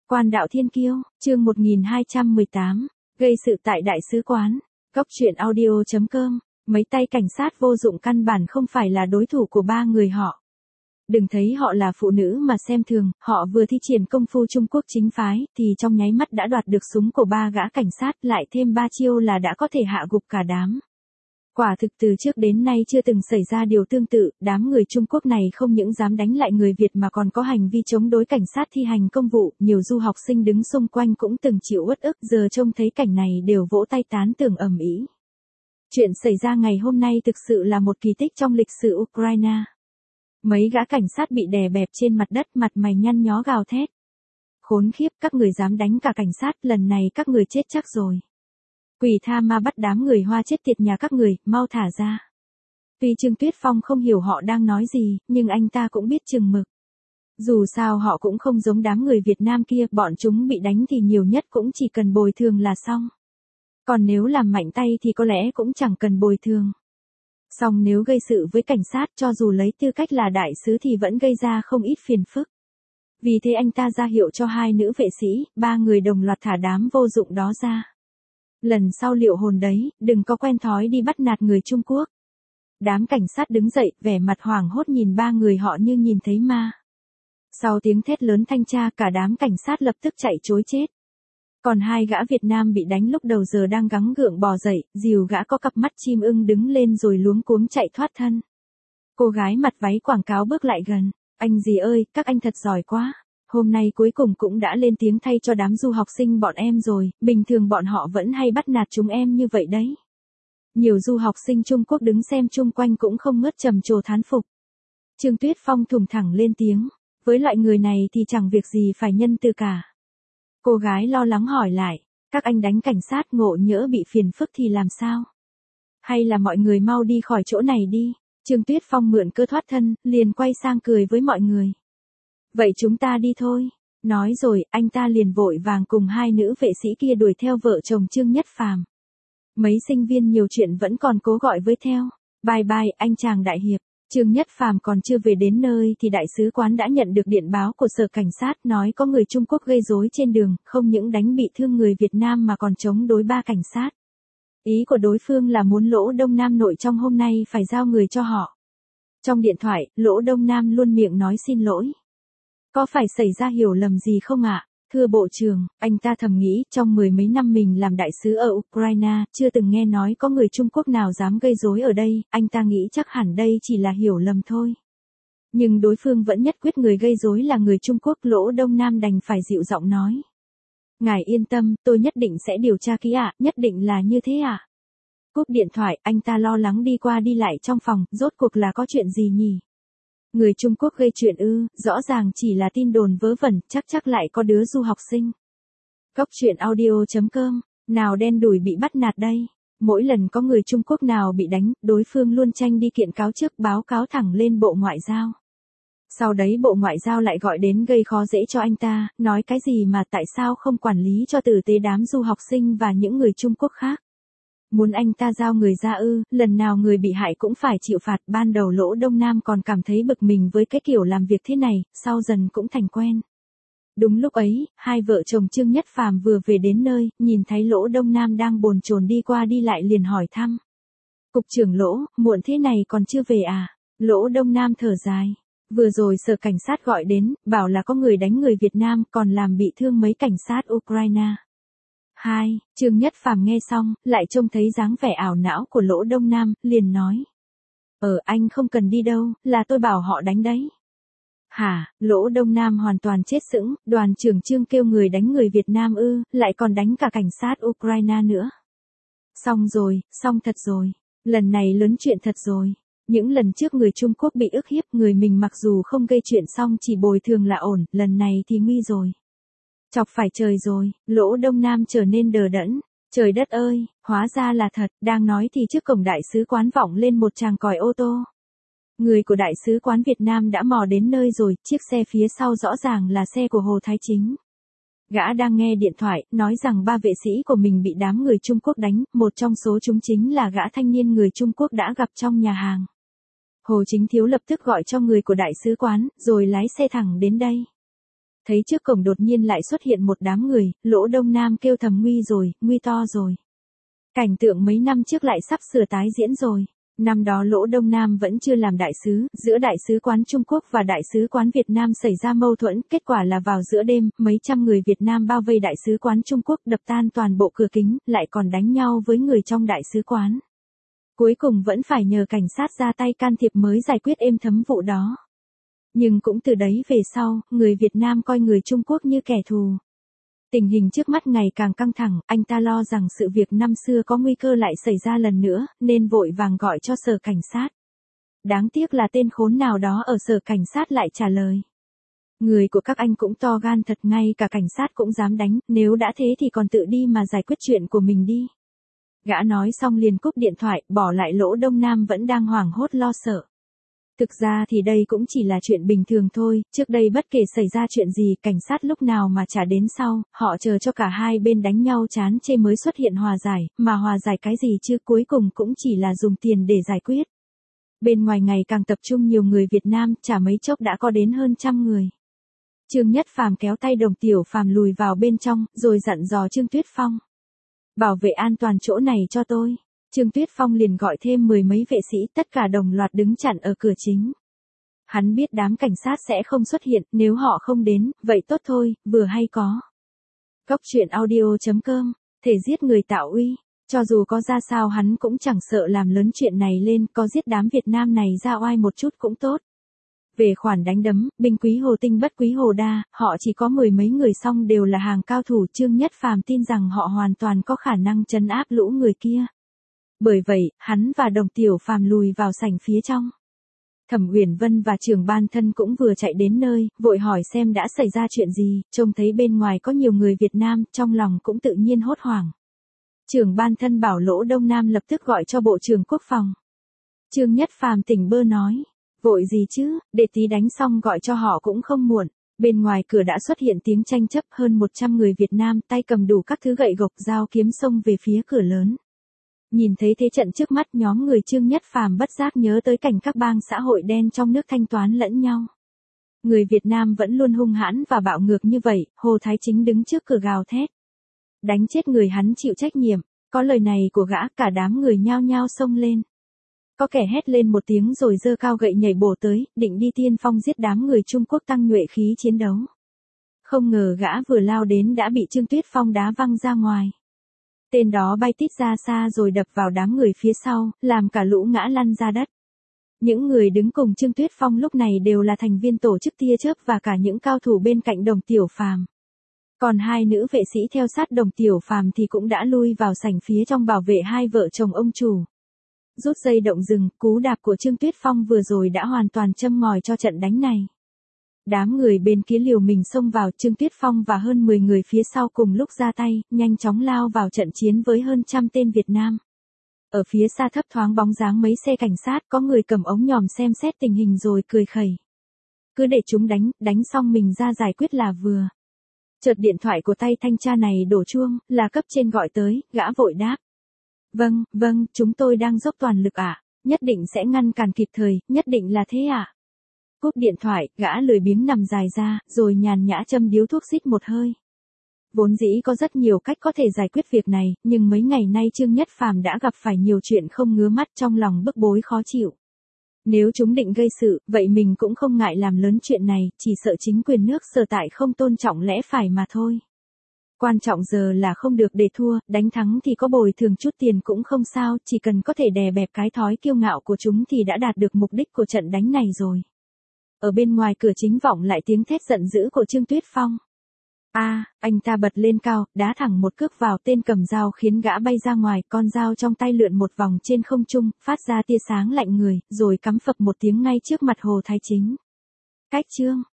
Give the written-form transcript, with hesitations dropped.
Quan đạo thiên kiêu, chương 1218, gây sự tại đại sứ quán. Góc truyện audio.com, mấy tay cảnh sát vô dụng căn bản không phải là đối thủ của ba người họ. Đừng thấy họ là phụ nữ mà xem thường, họ vừa thi triển công phu Trung Quốc chính phái, thì trong nháy mắt đã đoạt được súng của ba gã cảnh sát, lại thêm 3 chiêu là đã có thể hạ gục cả đám. Quả thực từ trước đến nay chưa từng xảy ra điều tương tự, đám người Trung Quốc này không những dám đánh lại người Việt mà còn có hành vi chống đối cảnh sát thi hành công vụ, nhiều du học sinh đứng xung quanh cũng từng chịu uất ức, giờ trông thấy cảnh này đều vỗ tay tán thưởng ầm ĩ. Chuyện xảy ra ngày hôm nay thực sự là một kỳ tích trong lịch sử Ukraine. Mấy gã cảnh sát bị đè bẹp trên mặt đất, mặt mày nhăn nhó gào thét. Khốn khiếp, các người dám đánh cả cảnh sát, lần này các người chết chắc rồi. Quỷ tha ma bắt đám người Hoa chết tiệt nhà các người, mau thả ra. Tuy Trương Tuyết Phong không hiểu họ đang nói gì, nhưng anh ta cũng biết chừng mực. Dù sao họ cũng không giống đám người Việt Nam kia, bọn chúng bị đánh thì nhiều nhất cũng chỉ cần bồi thường là xong. Còn nếu làm mạnh tay thì có lẽ cũng chẳng cần bồi thường. Song nếu gây sự với cảnh sát cho dù lấy tư cách là đại sứ thì vẫn gây ra không ít phiền phức. Vì thế anh ta ra hiệu cho 2 nữ vệ sĩ, 3 người đồng loạt thả đám vô dụng đó ra. Lần sau liệu hồn đấy, đừng có quen thói đi bắt nạt người Trung Quốc. Đám cảnh sát đứng dậy, vẻ mặt hoảng hốt nhìn 3 người họ như nhìn thấy ma. Sau tiếng thét lớn thanh tra, cả đám cảnh sát lập tức chạy trối chết. Còn 2 gã Việt Nam bị đánh lúc đầu giờ đang gắng gượng bò dậy, dìu gã có cặp mắt chim ưng đứng lên rồi luống cuống chạy thoát thân. Cô gái mặt váy quảng cáo bước lại gần. Anh dì ơi, các anh thật giỏi quá. Hôm nay cuối cùng cũng đã lên tiếng thay cho đám du học sinh bọn em rồi, bình thường bọn họ vẫn hay bắt nạt chúng em như vậy đấy. Nhiều du học sinh Trung Quốc đứng xem chung quanh cũng không ngớt trầm trồ thán phục. Trương Tuyết Phong thùng thẳng lên tiếng, với loại người này thì chẳng việc gì phải nhân từ cả. Cô gái lo lắng hỏi lại, các anh đánh cảnh sát ngộ nhỡ bị phiền phức thì làm sao? Hay là mọi người mau đi khỏi chỗ này đi? Trương Tuyết Phong mượn cơ thoát thân, liền quay sang cười với mọi người. Vậy chúng ta đi thôi. Nói rồi, anh ta liền vội vàng cùng 2 nữ vệ sĩ kia đuổi theo vợ chồng Trương Nhất Phàm. Mấy sinh viên nhiều chuyện vẫn còn cố gọi với theo. Bye bye, anh chàng đại hiệp. Trương Nhất Phàm còn chưa về đến nơi thì đại sứ quán đã nhận được điện báo của sở cảnh sát nói có người Trung Quốc gây rối trên đường, không những đánh bị thương người Việt Nam mà còn chống đối 3 cảnh sát. Ý của đối phương là muốn Lỗ Đông Nam nội trong hôm nay phải giao người cho họ. Trong điện thoại, Lỗ Đông Nam luôn miệng nói xin lỗi. Có phải xảy ra hiểu lầm gì không ạ? Thưa Bộ trưởng, anh ta thầm nghĩ trong 10 mấy năm mình làm đại sứ ở Ukraine, chưa từng nghe nói có người Trung Quốc nào dám gây rối ở đây, anh ta nghĩ chắc hẳn đây chỉ là hiểu lầm thôi. Nhưng đối phương vẫn nhất quyết người gây rối là người Trung Quốc. Lỗ Đông Nam đành phải dịu giọng nói. Ngài yên tâm, tôi nhất định sẽ điều tra kỹ ạ, nhất định là như thế ạ. Cúp điện thoại, anh ta lo lắng đi qua đi lại trong phòng, rốt cuộc là có chuyện gì nhỉ? Người Trung Quốc gây chuyện ư, rõ ràng chỉ là tin đồn vớ vẩn, chắc lại có đứa du học sinh. Góc truyện audio.com, nào đen đủi bị bắt nạt đây. Mỗi lần có người Trung Quốc nào bị đánh, đối phương luôn tranh đi kiện cáo trước, báo cáo thẳng lên Bộ Ngoại giao. Sau đấy Bộ Ngoại giao lại gọi đến gây khó dễ cho anh ta, nói cái gì mà tại sao không quản lý cho tử tế đám du học sinh và những người Trung Quốc khác. Muốn anh ta giao người ra ư, lần nào người bị hại cũng phải chịu phạt. Ban đầu Lỗ Đông Nam còn cảm thấy bực mình với cái kiểu làm việc thế này, sau dần cũng thành quen. Đúng lúc ấy, 2 vợ chồng Trương Nhất Phàm vừa về đến nơi, nhìn thấy Lỗ Đông Nam đang bồn chồn đi qua đi lại liền hỏi thăm. Cục trưởng Lỗ, muộn thế này còn chưa về à? Lỗ Đông Nam thở dài. Vừa rồi sở cảnh sát gọi đến, bảo là có người đánh người Việt Nam, còn làm bị thương mấy cảnh sát Ukraine. Trương Nhất Phàm nghe xong, lại trông thấy dáng vẻ ảo não của Lỗ Đông Nam, liền nói. Anh không cần đi đâu, là tôi bảo họ đánh đấy. Hả? Lỗ Đông Nam hoàn toàn chết sững, đoàn trưởng Trương kêu người đánh người Việt Nam ư, lại còn đánh cả cảnh sát Ukraine nữa. Xong rồi, xong thật rồi. Lần này lớn chuyện thật rồi. Những lần trước người Trung Quốc bị ức hiếp, người mình mặc dù không gây chuyện xong chỉ bồi thường là ổn, lần này thì nguy rồi. Chọc phải trời rồi, Lỗ Đông Nam trở nên đờ đẫn. Trời đất ơi, hóa ra là thật, đang nói thì trước cổng đại sứ quán vọng lên một tràng còi ô tô. Người của đại sứ quán Việt Nam đã mò đến nơi rồi, chiếc xe phía sau rõ ràng là xe của Hồ Thái Chính. Gã đang nghe điện thoại, nói rằng 3 vệ sĩ của mình bị đám người Trung Quốc đánh, một trong số chúng chính là gã thanh niên người Trung Quốc đã gặp trong nhà hàng. Hồ Chính Thiếu lập tức gọi cho người của đại sứ quán, rồi lái xe thẳng đến đây. Thấy trước cổng đột nhiên lại xuất hiện một đám người, Lỗ Đông Nam kêu thầm nguy rồi, nguy to rồi. Cảnh tượng mấy năm trước lại sắp sửa tái diễn rồi. Năm đó Lỗ Đông Nam vẫn chưa làm đại sứ, giữa đại sứ quán Trung Quốc và đại sứ quán Việt Nam xảy ra mâu thuẫn, kết quả là vào giữa đêm, mấy trăm người Việt Nam bao vây đại sứ quán Trung Quốc đập tan toàn bộ cửa kính, lại còn đánh nhau với người trong đại sứ quán. Cuối cùng vẫn phải nhờ cảnh sát ra tay can thiệp mới giải quyết êm thấm vụ đó. Nhưng cũng từ đấy về sau, người Việt Nam coi người Trung Quốc như kẻ thù. Tình hình trước mắt ngày càng căng thẳng, anh ta lo rằng sự việc năm xưa có nguy cơ lại xảy ra lần nữa, nên vội vàng gọi cho sở cảnh sát. Đáng tiếc là tên khốn nào đó ở sở cảnh sát lại trả lời. Người của các anh cũng to gan thật, ngay cả cảnh sát cũng dám đánh, nếu đã thế thì còn tự đi mà giải quyết chuyện của mình đi. Gã nói xong liền cúp điện thoại, bỏ lại Lỗ Đông Nam vẫn đang hoảng hốt lo sợ. Thực ra thì đây cũng chỉ là chuyện bình thường thôi, trước đây bất kể xảy ra chuyện gì, cảnh sát lúc nào mà chả đến sau, họ chờ cho cả hai bên đánh nhau chán chê mới xuất hiện hòa giải, mà hòa giải cái gì chứ, cuối cùng cũng chỉ là dùng tiền để giải quyết. Bên ngoài ngày càng tập trung nhiều người Việt Nam, chả mấy chốc đã có đến hơn 100 người. Trương Nhất Phàm kéo tay Đồng Tiểu Phàm lùi vào bên trong, rồi dặn dò Trương Tuyết Phong. Bảo vệ an toàn chỗ này cho tôi. Trương Tuyết Phong liền gọi thêm 10 mấy vệ sĩ, tất cả đồng loạt đứng chặn ở cửa chính. Hắn biết đám cảnh sát sẽ không xuất hiện, nếu họ không đến, vậy tốt thôi, vừa hay có. Cóc truyện audio.com, thể giết người tạo uy, cho dù có ra sao hắn cũng chẳng sợ làm lớn chuyện này lên, có giết đám Việt Nam này ra oai một chút cũng tốt. Về khoản đánh đấm, binh quý hồ tinh bất quý hồ đa, họ chỉ có 10 mấy người song đều là hàng cao thủ, Trương Nhất Phàm tin rằng họ hoàn toàn có khả năng trấn áp lũ người kia. Bởi vậy, hắn và Đồng Tiểu Phàm lùi vào sảnh phía trong. Thẩm Uyển Vân và Trưởng Ban Thân cũng vừa chạy đến nơi, vội hỏi xem đã xảy ra chuyện gì, trông thấy bên ngoài có nhiều người Việt Nam, trong lòng cũng tự nhiên hốt hoảng. Trưởng Ban Thân bảo Lỗ Đông Nam lập tức gọi cho Bộ trưởng Quốc phòng. Trương Nhất Phàm tỉnh bơ nói, vội gì chứ, để tí đánh xong gọi cho họ cũng không muộn. Bên ngoài cửa đã xuất hiện tiếng tranh chấp, hơn 100 người Việt Nam tay cầm đủ các thứ gậy gộc dao kiếm xông về phía cửa lớn. Nhìn thấy thế trận trước mắt, nhóm người Trương Nhất Phàm bất giác nhớ tới cảnh các bang xã hội đen trong nước thanh toán lẫn nhau. Người Việt Nam vẫn luôn hung hãn và bạo ngược như vậy, Hồ Thái Chính đứng trước cửa gào thét. Đánh chết người hắn chịu trách nhiệm, có lời này của gã cả đám người nhao nhao xông lên. Có kẻ hét lên một tiếng rồi giơ cao gậy nhảy bổ tới, định đi tiên phong giết đám người Trung Quốc tăng nhuệ khí chiến đấu. Không ngờ gã vừa lao đến đã bị Trương Tuyết Phong đá văng ra ngoài. Tên đó bay tít ra xa rồi đập vào đám người phía sau, làm cả lũ ngã lăn ra đất. Những người đứng cùng Trương Tuyết Phong lúc này đều là thành viên tổ chức tia chớp và cả những cao thủ bên cạnh Đồng Tiểu Phàm. Còn hai nữ vệ sĩ theo sát Đồng Tiểu Phàm thì cũng đã lui vào sảnh phía trong bảo vệ hai vợ chồng ông chủ. Rút dây động rừng, cú đạp của Trương Tuyết Phong vừa rồi đã hoàn toàn châm ngòi cho trận đánh này. Đám người bên kia liều mình xông vào, Trương Tuyết Phong và hơn 10 người phía sau cùng lúc ra tay, nhanh chóng lao vào trận chiến với hơn 100 tên Việt Nam. Ở phía xa thấp thoáng bóng dáng mấy xe cảnh sát, có người cầm ống nhòm xem xét tình hình rồi cười khẩy. Cứ để chúng đánh xong mình ra giải quyết là vừa. Chợt điện thoại của tay thanh tra này đổ chuông, là cấp trên gọi tới, gã vội đáp. Vâng, chúng tôi đang dốc toàn lực ạ, nhất định sẽ ngăn cản kịp thời, nhất định là thế ạ. Cúp điện thoại, gã lười biếng nằm dài ra, rồi nhàn nhã châm điếu thuốc xít một hơi. Vốn dĩ có rất nhiều cách có thể giải quyết việc này, nhưng mấy ngày nay Trương Nhất Phàm đã gặp phải nhiều chuyện không ngứa mắt, trong lòng bức bối khó chịu. Nếu chúng định gây sự, vậy mình cũng không ngại làm lớn chuyện này, chỉ sợ chính quyền nước sở tại không tôn trọng lẽ phải mà thôi. Quan trọng giờ là không được để thua, đánh thắng thì có bồi thường chút tiền cũng không sao, chỉ cần có thể đè bẹp cái thói kiêu ngạo của chúng thì đã đạt được mục đích của trận đánh này rồi. Ở bên ngoài cửa chính vọng lại tiếng thét giận dữ của Trương Tuyết Phong. Anh ta bật lên cao, đá thẳng một cước vào tên cầm dao khiến gã bay ra ngoài, con dao trong tay lượn một vòng trên không trung, phát ra tia sáng lạnh người, rồi cắm phập một tiếng ngay trước mặt Hồ Thái Chính. Cách chương